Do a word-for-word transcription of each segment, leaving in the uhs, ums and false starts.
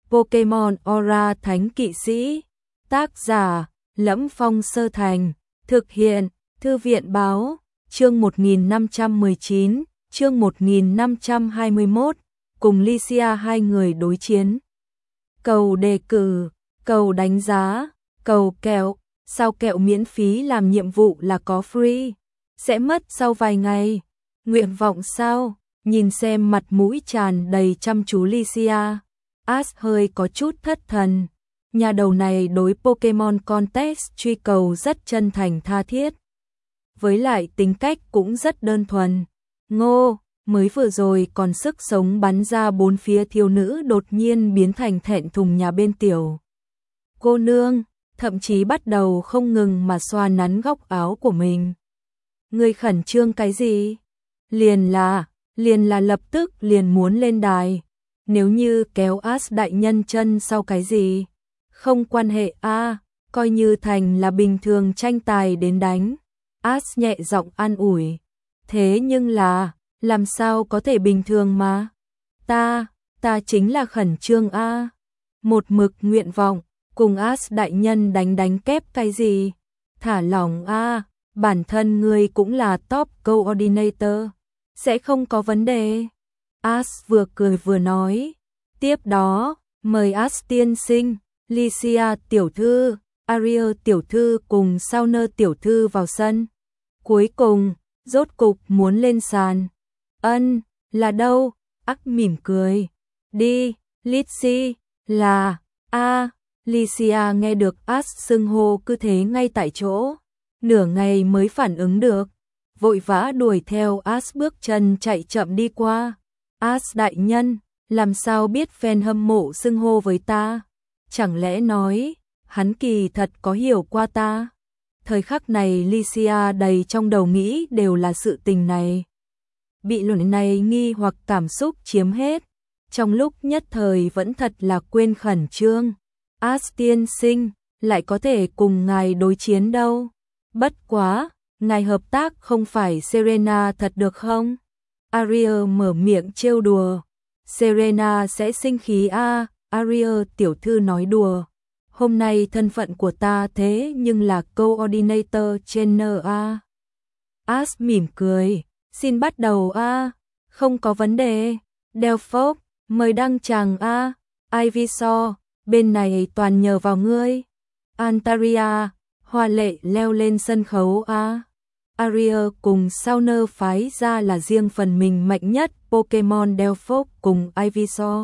Pokemon Aura Thánh Kỵ Sĩ. Tác giả: Lẫm Phong Sơ Thành. Thực hiện: Thư viện báo. Chương một nghìn năm trăm mười chín, chương một nghìn năm trăm hai mươi mốt, cùng Lycia hai người đối chiến. Cầu đề cử, cầu đánh giá, cầu kẹo, sao kẹo miễn phí làm nhiệm vụ là có free, sẽ mất sau vài ngày. Nguyện vọng sao? Nhìn xem mặt mũi tràn đầy chăm chú Lycia, Ash hơi có chút thất thần. Nhà đầu này đối Pokemon Contest truy cầu rất chân thành tha thiết. Với lại tính cách cũng rất đơn thuần. Ngô, mới vừa rồi còn sức sống bắn ra bốn phía thiếu nữ đột nhiên biến thành thẹn thùng nhà bên tiểu cô nương, thậm chí bắt đầu không ngừng mà xoa nắn góc áo của mình. Ngươi khẩn trương cái gì? Liền là, liền là lập tức liền muốn lên đài. Nếu như kéo Ash đại nhân chân sau cái gì? Không quan hệ a, à, coi như thành là bình thường tranh tài đến đánh. Ash nhẹ giọng an ủi. Thế nhưng là, làm sao có thể bình thường mà? Ta, ta chính là khẩn trương a. À. Một mực nguyện vọng, cùng Ash đại nhân đánh đánh kép cái gì? Thả lỏng a, à, bản thân ngươi cũng là top coordinator, sẽ không có vấn đề. Ash vừa cười vừa nói. Tiếp đó, mời Ash tiên sinh, Lycia tiểu thư, Ariel tiểu thư cùng Sauner tiểu thư vào sân. Cuối cùng, rốt cục muốn lên sàn. Ân, là đâu? Ác mỉm cười. Đi, Lycia, là, a à, Lycia nghe được Ash xưng hô cứ thế ngay tại chỗ. Nửa ngày mới phản ứng được. Vội vã đuổi theo Ash bước chân chạy chậm đi qua. Ash đại nhân, làm sao biết fan hâm mộ xưng hô với ta? Chẳng lẽ nói, hắn kỳ thật có hiểu qua ta? Thời khắc này Lycia đầy trong đầu nghĩ đều là sự tình này. Bị luận này nghi hoặc cảm xúc chiếm hết. Trong lúc nhất thời vẫn thật là quên khẩn trương. Ash tiên sinh, lại có thể cùng ngài đối chiến đâu. Bất quá, ngài hợp tác không phải Serena thật được không? Ariel mở miệng trêu đùa. Serena sẽ sinh khí a. À, Ariel tiểu thư nói đùa. Hôm nay thân phận của ta thế nhưng là coordinator trainer a. Ash mỉm cười. Xin bắt đầu a. À, không có vấn đề. Delphos, mời đăng tràng a. À, Ivysaur, bên này toàn nhờ vào ngươi. Antaria, hoa lệ leo lên sân khấu a. À. Ariel cùng Sauner phái ra là riêng phần mình mạnh nhất Pokemon Delphos cùng Ivysaur.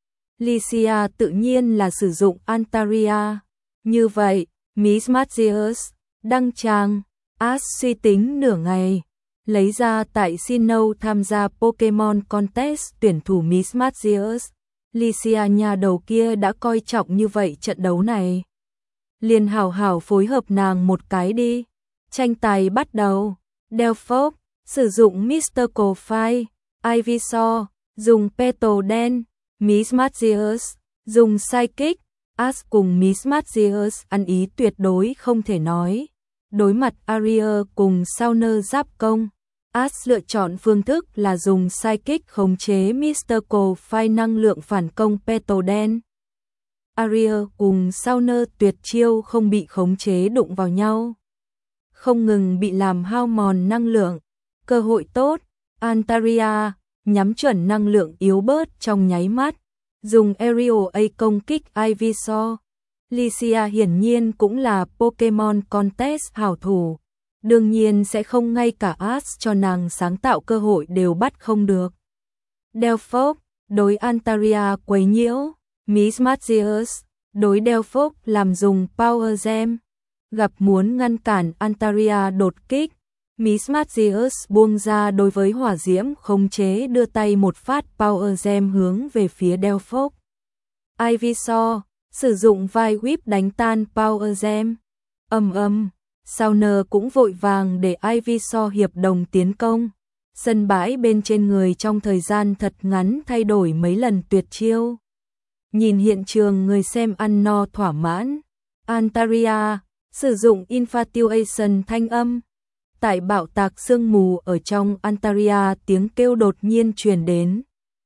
Lycia tự nhiên là sử dụng Antaria. Như vậy, Miss Magius, đăng tràng. Ash suy tính nửa ngày. Lấy ra tại Sinnoh tham gia Pokemon Contest tuyển thủ Miss Magius. Lycia nhà đầu kia đã coi trọng như vậy trận đấu này. Liền hảo hảo phối hợp nàng một cái đi. Tranh tài bắt đầu. Delphos, sử dụng Mystical Fire. Ivysaur, dùng Petal đen. Miss Magius, dùng Psychic. Ash cùng Miss Magius ăn ý tuyệt đối không thể nói. Đối mặt Ariel cùng Sauner giáp công, Ash lựa chọn phương thức là dùng Psychic khống chế Mystical Fire năng lượng phản công Petal đen. Ariel cùng Sauner tuyệt chiêu không bị khống chế đụng vào nhau. Không ngừng bị làm hao mòn năng lượng. Cơ hội tốt, Antaria nhắm chuẩn năng lượng yếu bớt trong nháy mắt, dùng Aerial A công kích Ivysaur. Lycia hiển nhiên cũng là Pokemon Contest hảo thủ, đương nhiên sẽ không ngay cả Ash cho nàng sáng tạo cơ hội đều bắt không được. Delphos, đối Antaria quấy nhiễu. Miss Magius, đối Delphos làm dùng Power Gem. Gặp muốn ngăn cản Antaria đột kích, Miss Magius buông ra đối với hỏa diễm khống chế đưa tay một phát Power Gem hướng về phía Delphos. Ivysaur, sử dụng vai whip đánh tan Power Gem. Ầm ầm, Sauner cũng vội vàng để Ivysaur hiệp đồng tiến công. Sân bãi bên trên người trong thời gian thật ngắn thay đổi mấy lần tuyệt chiêu. Nhìn hiện trường người xem ăn no thỏa mãn. Antaria, sử dụng Infatuation thanh âm. Tại bạo tạc sương mù ở trong Antaria tiếng kêu đột nhiên truyền đến.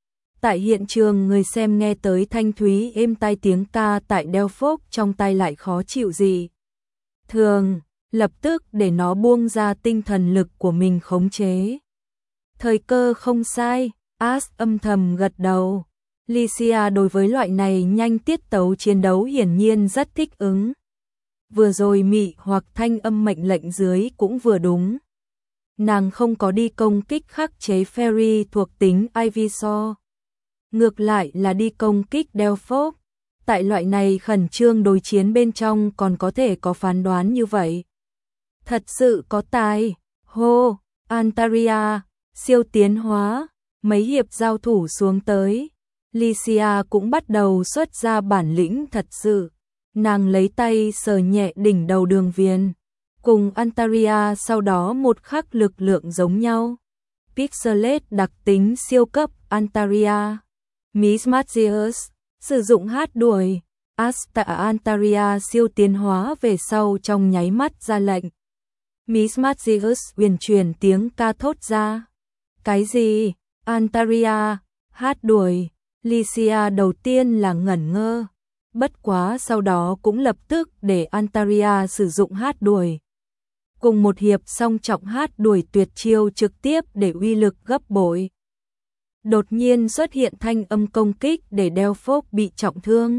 Tại hiện trường người xem nghe tới thanh thúy êm tai tiếng ca tại Delphos trong tai lại khó chịu gì. Thường, lập tức để nó buông ra tinh thần lực của mình khống chế. Thời cơ không sai, Ash âm thầm gật đầu. Lycia đối với loại này nhanh tiết tấu chiến đấu hiển nhiên rất thích ứng. Vừa rồi mị hoặc thanh âm mệnh lệnh dưới cũng vừa đúng. Nàng không có đi công kích khắc chế Fairy thuộc tính Ivysaur. Ngược lại là đi công kích Delphos. Tại loại này khẩn trương đối chiến bên trong còn có thể có phán đoán như vậy. Thật sự có tài. Hô, Antaria, siêu tiến hóa. Mấy hiệp giao thủ xuống tới. Lycia cũng bắt đầu xuất ra bản lĩnh thật sự. Nàng lấy tay sờ nhẹ đỉnh đầu Đường Viền. Cùng Antaria sau đó một khắc lực lượng giống nhau. Pixelate đặc tính siêu cấp Antaria. Miss Magius sử dụng hát đuổi. Asta Antaria siêu tiến hóa về sau trong nháy mắt ra lệnh. Miss Magius uyển chuyển tiếng ca thốt ra. Cái gì? Antaria, hát đuổi. Lycia đầu tiên là ngẩn ngơ. Bất quá sau đó cũng lập tức để Antaria sử dụng hát đuổi. Cùng một hiệp song trọng hát đuổi tuyệt chiêu trực tiếp để uy lực gấp bội. Đột nhiên xuất hiện thanh âm công kích để Delphos bị trọng thương.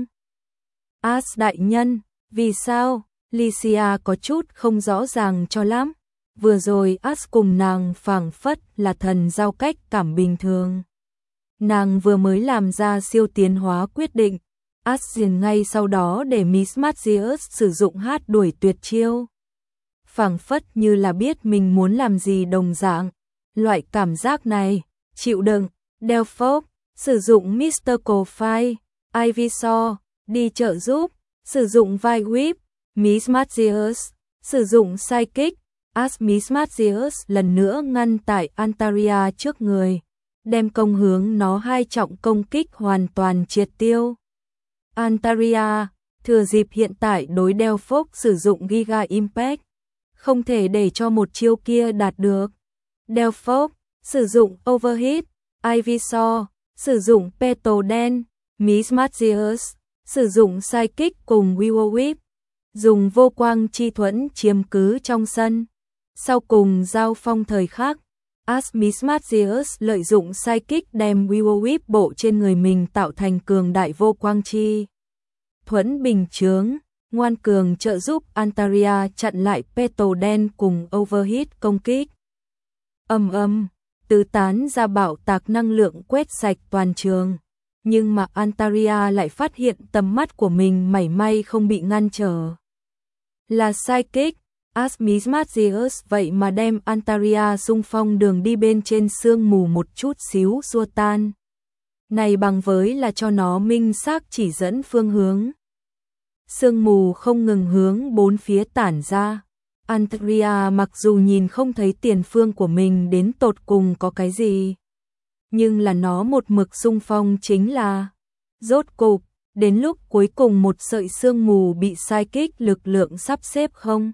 Ash đại nhân, vì sao? Lycia có chút không rõ ràng cho lắm. Vừa rồi Ash cùng nàng phảng phất là thần giao cách cảm bình thường. Nàng vừa mới làm ra siêu tiến hóa quyết định. Ash liền ngay sau đó để Miss Magius sử dụng hát đuổi tuyệt chiêu. Phảng phất như là biết mình muốn làm gì đồng dạng. Loại cảm giác này, chịu đựng. Delphos, sử dụng Mystical Fire, Ivysaur, đi trợ giúp, sử dụng vai whip, Miss Magius, sử dụng Psychic, Ash Miss Magius lần nữa ngăn tại Antaria trước người, đem công hướng nó hai trọng công kích hoàn toàn triệt tiêu. Antaria, thừa dịp hiện tại đối Delphos sử dụng Giga Impact, không thể để cho một chiêu kia đạt được. Delphos, sử dụng Overhit, Ivysaur, sử dụng Petal đen, Miss Magius, sử dụng Psychic cùng Will Whip, dùng vô quang chi thuẫn chiếm cứ trong sân. Sau cùng giao phong thời khắc, Ash Miss Magius lợi dụng Psychic đem Will Whip bộ trên người mình tạo thành cường đại vô quang chi thuẫn bình chướng, ngoan cường trợ giúp Antaria chặn lại Petal đen cùng Overhit công kích. Ầm ầm, tứ tán ra bạo tạc năng lượng quét sạch toàn trường, nhưng mà Antaria lại phát hiện tầm mắt của mình mảy may không bị ngăn trở. Là Psychic, Ash Miss Magius vậy mà đem Antaria xung phong đường đi bên trên sương mù một chút xíu xua tan. Này bằng với là cho nó minh xác chỉ dẫn phương hướng. Sương mù không ngừng hướng bốn phía tản ra. Antaria mặc dù nhìn không thấy tiền phương của mình đến tột cùng có cái gì, nhưng là nó một mực xung phong chính là. Rốt cục, đến lúc cuối cùng một sợi sương mù bị Psychic lực lượng sắp xếp không.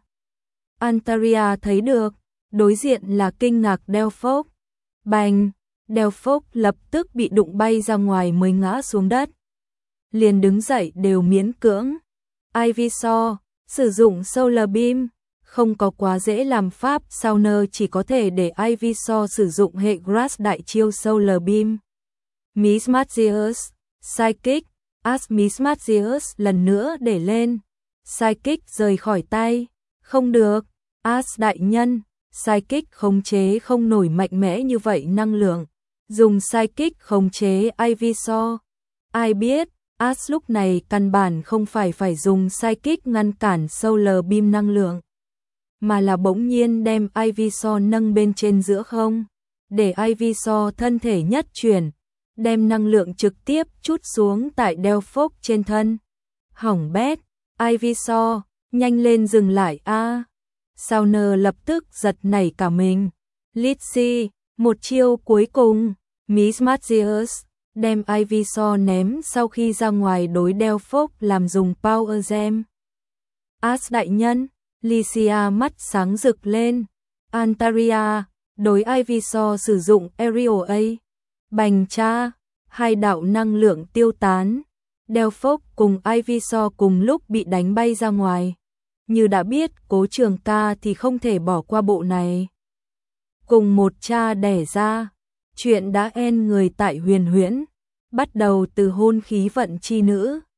Antaria thấy được, đối diện là kinh ngạc Delphos. Bành, Delphos lập tức bị đụng bay ra ngoài mới ngã xuống đất. Liền đứng dậy đều miễn cưỡng. Ivysaur, sử dụng Solar Beam, không có quá dễ làm pháp, Sauner chỉ có thể để Ivysaur sử dụng hệ Grass đại chiêu Solar Beam. Miss Magius, Psychic, Ash Miss Magius lần nữa để lên. Psychic rời khỏi tay. Không được, Ash đại nhân, Psychic khống chế không nổi mạnh mẽ như vậy năng lượng. Dùng Psychic khống chế Ivysaur. Ai biết, Ash lúc này căn bản không phải phải dùng Psychic ngăn cản Solar Beam năng lượng, mà là bỗng nhiên đem Ivysaur nâng bên trên giữa không, để Ivysaur thân thể nhất chuyển, đem năng lượng trực tiếp trút xuống tại Delphos trên thân. Hỏng bét, Ivysaur, nhanh lên dừng lại a. À. Sauner lập tức giật nảy cả mình. Litzy, một chiêu cuối cùng, Miss Magius đem Ivysaur ném sau khi ra ngoài đối Delphos làm dùng Power Gem. Ash đại nhân, Lycia mắt sáng rực lên. Antaria, đối Ivysaur sử dụng Aerial A. Bành cha, hai đạo năng lượng tiêu tán. Delphos cùng Ivysaur cùng lúc bị đánh bay ra ngoài. Như đã biết Cố Trường Ca thì không thể bỏ qua bộ này. Cùng một cha đẻ ra, chuyện đã end người tại Huyền Huyễn, bắt đầu từ hôn khí vận chi nữ.